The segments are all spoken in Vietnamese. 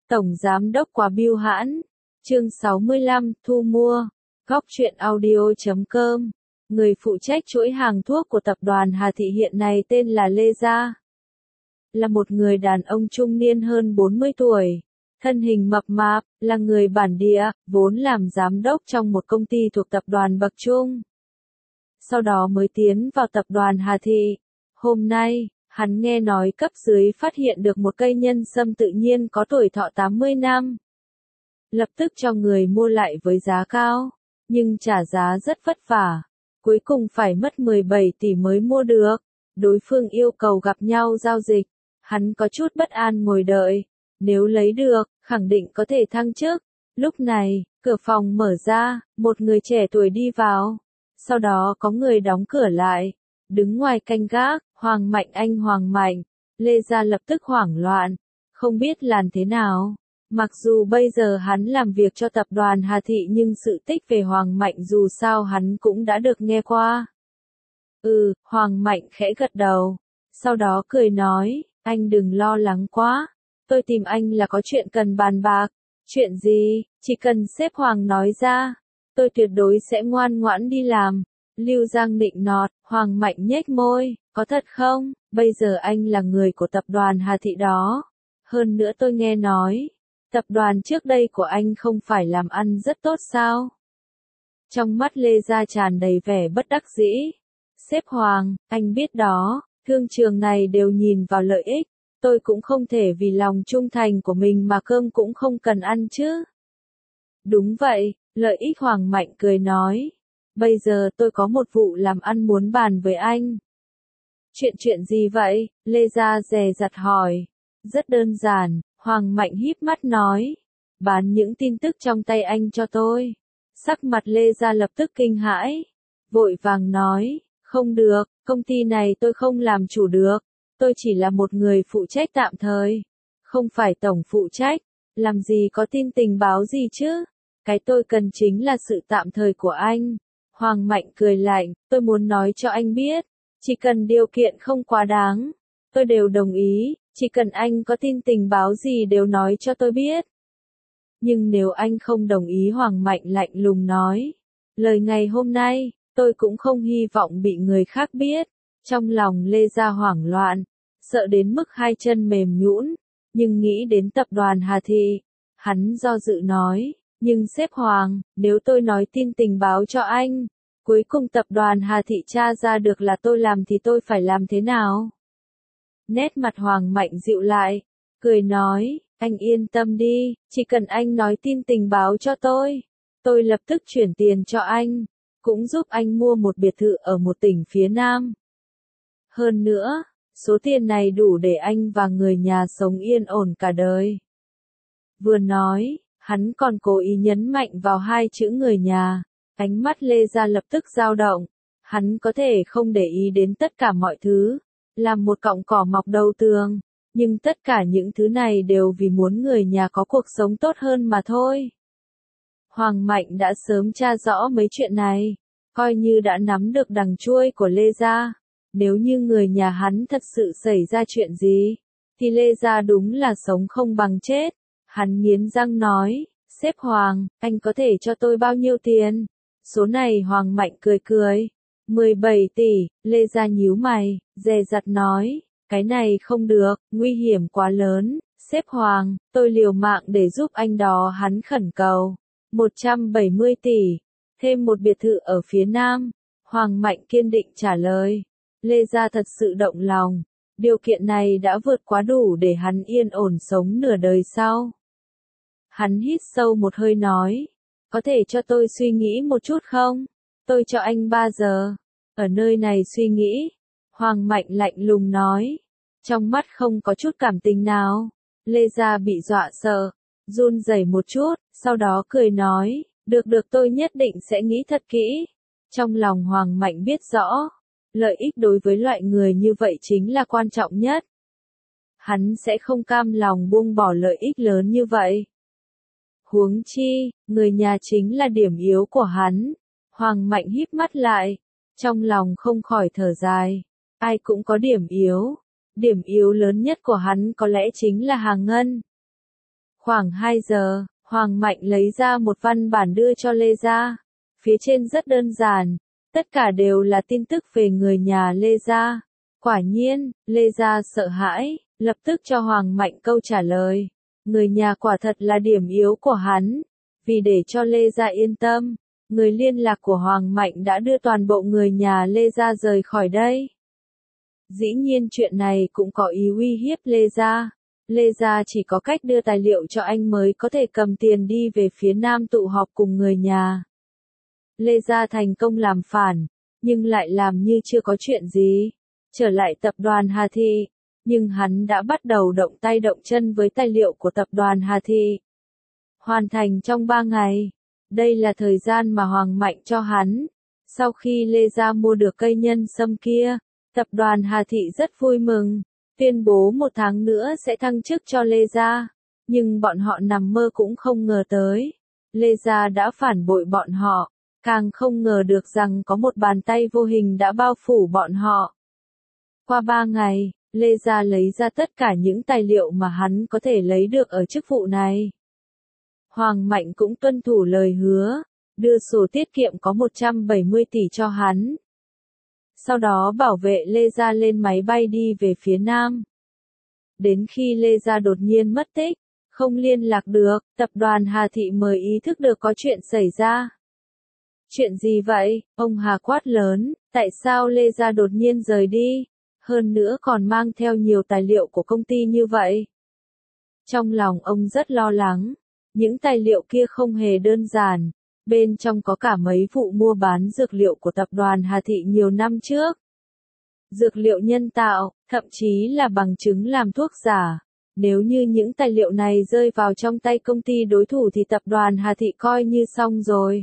Tổng Giám đốc quá bưu hãn. Chương 65, thu mua. Góc truyện audio.com. Người phụ trách chuỗi hàng thuốc của tập đoàn Hà Thị hiện nay tên là Lê Gia. Là một người đàn ông trung niên hơn 40 tuổi. Thân hình mập mạp, là người bản địa, vốn làm giám đốc trong một công ty thuộc tập đoàn Bậc Trung. Sau đó mới tiến vào tập đoàn Hà Thị. Hôm nay, hắn nghe nói cấp dưới phát hiện được một cây nhân sâm tự nhiên có tuổi thọ 80 năm. Lập tức cho người mua lại với giá cao, nhưng trả giá rất vất vả. Cuối cùng phải mất 17 tỷ mới mua được. Đối phương yêu cầu gặp nhau giao dịch. Hắn có chút bất an ngồi đợi. Nếu lấy được, khẳng định có thể thăng chức. Lúc này, cửa phòng mở ra, một người trẻ tuổi đi vào. Sau đó có người đóng cửa lại. Đứng ngoài canh gác, Hoàng Mạnh anh Hoàng Mạnh. Lê Gia lập tức hoảng loạn. Không biết làm thế nào. Mặc dù bây giờ hắn làm việc cho tập đoàn Hà Thị nhưng sự tích về Hoàng Mạnh dù sao hắn cũng đã được nghe qua. Hoàng Mạnh khẽ gật đầu. Sau đó cười nói, anh đừng lo lắng quá. Tôi tìm anh là có chuyện cần bàn bạc. Chuyện gì, chỉ cần sếp Hoàng nói ra. Tôi tuyệt đối sẽ ngoan ngoãn đi làm. Lưu Giang nịnh nọt, Hoàng Mạnh nhếch môi, có thật không? Bây giờ anh là người của tập đoàn Hà Thị đó. Hơn nữa tôi nghe nói, tập đoàn trước đây của anh không phải làm ăn rất tốt sao? Trong mắt Lê Gia tràn đầy vẻ bất đắc dĩ. Sếp Hoàng, anh biết đó, thương trường này đều nhìn vào lợi ích. Tôi cũng không thể vì lòng trung thành của mình mà cơm cũng không cần ăn chứ. Đúng vậy, lợi ích. Hoàng Mạnh cười nói. Bây giờ tôi có một vụ làm ăn muốn bàn với anh. Chuyện gì vậy? Lê Gia dè dặt hỏi. Rất đơn giản, Hoàng Mạnh híp mắt nói. Bán những tin tức trong tay anh cho tôi. Sắc mặt Lê Gia lập tức kinh hãi. Vội vàng nói, không được, công ty này tôi không làm chủ được. Tôi chỉ là một người phụ trách tạm thời. Không phải tổng phụ trách. Làm gì có tin tình báo gì chứ? Cái tôi cần chính là sự tạm thời của anh. Hoàng Mạnh cười lạnh, tôi muốn nói cho anh biết. Chỉ cần điều kiện không quá đáng. Tôi đều đồng ý, chỉ cần anh có tin tình báo gì đều nói cho tôi biết. Nhưng nếu anh không đồng ý, Hoàng Mạnh lạnh lùng nói. Lời ngày hôm nay, tôi cũng không hy vọng bị người khác biết. Trong lòng Lê Gia hoảng loạn, sợ đến mức hai chân mềm nhũn, nhưng nghĩ đến tập đoàn Hà Thị, hắn do dự nói, nhưng sếp Hoàng, nếu tôi nói tin tình báo cho anh, cuối cùng tập đoàn Hà Thị tra ra được là tôi làm thì tôi phải làm thế nào? Nét mặt Hoàng Mạnh dịu lại, cười nói, anh yên tâm đi, chỉ cần anh nói tin tình báo cho tôi lập tức chuyển tiền cho anh, cũng giúp anh mua một biệt thự ở một tỉnh phía Nam. Hơn nữa, số tiền này đủ để anh và người nhà sống yên ổn cả đời. Vừa nói, hắn còn cố ý nhấn mạnh vào hai chữ người nhà. Ánh mắt Lê Gia lập tức dao động. Hắn có thể không để ý đến tất cả mọi thứ, làm một cọng cỏ mọc đầu tường, nhưng tất cả những thứ này đều vì muốn người nhà có cuộc sống tốt hơn mà thôi. Hoàng Mạnh đã sớm tra rõ mấy chuyện này, coi như đã nắm được đằng chuôi của Lê Gia. Nếu như người nhà hắn thật sự xảy ra chuyện gì, thì Lê Gia đúng là sống không bằng chết. Hắn nghiến răng nói, sếp Hoàng, anh có thể cho tôi bao nhiêu tiền? Số này. Hoàng Mạnh cười cười. 17 tỷ, Lê Gia nhíu mày, dè dặt nói, cái này không được, nguy hiểm quá lớn. Sếp Hoàng, tôi liều mạng để giúp anh đó. Hắn khẩn cầu. 170 tỷ, thêm một biệt thự ở phía Nam. Hoàng Mạnh kiên định trả lời. Lê Gia thật sự động lòng. Điều kiện này đã vượt quá đủ để hắn yên ổn sống nửa đời sau. Hắn hít sâu một hơi nói. Có thể cho tôi suy nghĩ một chút không? Tôi cho anh 3 giờ. Ở nơi này suy nghĩ. Hoàng Mạnh lạnh lùng nói. Trong mắt không có chút cảm tình nào. Lê Gia bị dọa sợ. Run rẩy một chút. Sau đó cười nói. Được tôi nhất định sẽ nghĩ thật kỹ. Trong lòng Hoàng Mạnh biết rõ. Lợi ích đối với loại người như vậy chính là quan trọng nhất. Hắn sẽ không cam lòng buông bỏ lợi ích lớn như vậy. Huống chi, người nhà chính là điểm yếu của hắn. Hoàng Mạnh híp mắt lại, trong lòng không khỏi thở dài. Ai cũng có điểm yếu. Điểm yếu lớn nhất của hắn có lẽ chính là Hà Ngân. Khoảng 2 giờ, Hoàng Mạnh lấy ra một văn bản đưa cho Lê Gia. Phía trên rất đơn giản, tất cả đều là tin tức về người nhà Lê Gia. Quả nhiên, Lê Gia sợ hãi, lập tức cho Hoàng Mạnh câu trả lời. Người nhà quả thật là điểm yếu của hắn. Vì để cho Lê Gia yên tâm, người liên lạc của Hoàng Mạnh đã đưa toàn bộ người nhà Lê Gia rời khỏi đây. Dĩ nhiên chuyện này cũng có ý uy hiếp Lê Gia. Lê Gia chỉ có cách đưa tài liệu cho anh mới có thể cầm tiền đi về phía Nam tụ họp cùng người nhà. Lê Gia thành công làm phản, nhưng lại làm như chưa có chuyện gì. Trở lại tập đoàn Hà Thị, nhưng hắn đã bắt đầu động tay động chân với tài liệu của tập đoàn Hà Thị. Hoàn thành trong 3 ngày. Đây là thời gian mà Hoàng Mạnh cho hắn. Sau khi Lê Gia mua được cây nhân sâm kia, tập đoàn Hà Thị rất vui mừng, tuyên bố 1 tháng nữa sẽ thăng chức cho Lê Gia. Nhưng bọn họ nằm mơ cũng không ngờ tới. Lê Gia đã phản bội bọn họ, càng không ngờ được rằng có một bàn tay vô hình đã bao phủ bọn họ. Qua 3 ngày, Lê Gia lấy ra tất cả những tài liệu mà hắn có thể lấy được ở chức vụ này. Hoàng Mạnh cũng tuân thủ lời hứa, đưa sổ tiết kiệm có 170 tỷ cho hắn. Sau đó bảo vệ Lê Gia lên máy bay đi về phía Nam. Đến khi Lê Gia đột nhiên mất tích, không liên lạc được, tập đoàn Hà Thị mới ý thức được có chuyện xảy ra. Chuyện gì vậy? Ông Hà quát lớn, tại sao Lê Gia đột nhiên rời đi? Hơn nữa còn mang theo nhiều tài liệu của công ty như vậy. Trong lòng ông rất lo lắng, những tài liệu kia không hề đơn giản, bên trong có cả mấy vụ mua bán dược liệu của tập đoàn Hà Thị nhiều năm trước. Dược liệu nhân tạo, thậm chí là bằng chứng làm thuốc giả. Nếu như những tài liệu này rơi vào trong tay công ty đối thủ thì tập đoàn Hà Thị coi như xong rồi.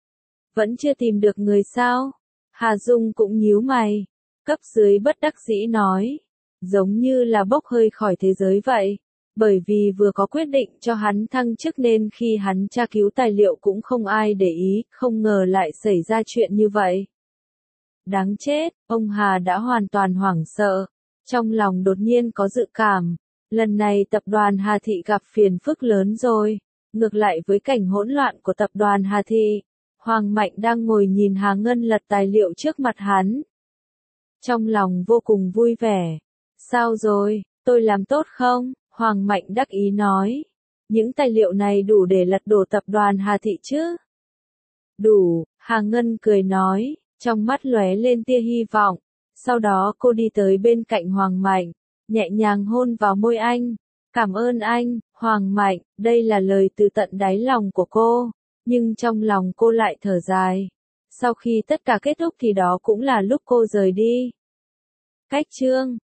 Vẫn chưa tìm được người sao? Hà Dung cũng nhíu mày. Cấp dưới bất đắc dĩ nói. Giống như là bốc hơi khỏi thế giới vậy. Bởi vì vừa có quyết định cho hắn thăng chức nên khi hắn tra cứu tài liệu cũng không ai để ý, không ngờ lại xảy ra chuyện như vậy. Đáng chết, ông Hà đã hoàn toàn hoảng sợ. Trong lòng đột nhiên có dự cảm. Lần này tập đoàn Hà Thị gặp phiền phức lớn rồi. Ngược lại với cảnh hỗn loạn của tập đoàn Hà Thị, Hoàng Mạnh đang ngồi nhìn Hà Ngân lật tài liệu trước mặt hắn. Trong lòng vô cùng vui vẻ. Sao rồi, tôi làm tốt không? Hoàng Mạnh đắc ý nói. Những tài liệu này đủ để lật đổ tập đoàn Hà Thị chứ? Đủ, Hà Ngân cười nói, trong mắt lóe lên tia hy vọng. Sau đó cô đi tới bên cạnh Hoàng Mạnh, nhẹ nhàng hôn vào môi anh. Cảm ơn anh, Hoàng Mạnh, đây là lời từ tận đáy lòng của cô. Nhưng trong lòng cô lại thở dài. Sau khi tất cả kết thúc thì đó cũng là lúc cô rời đi. Cách chương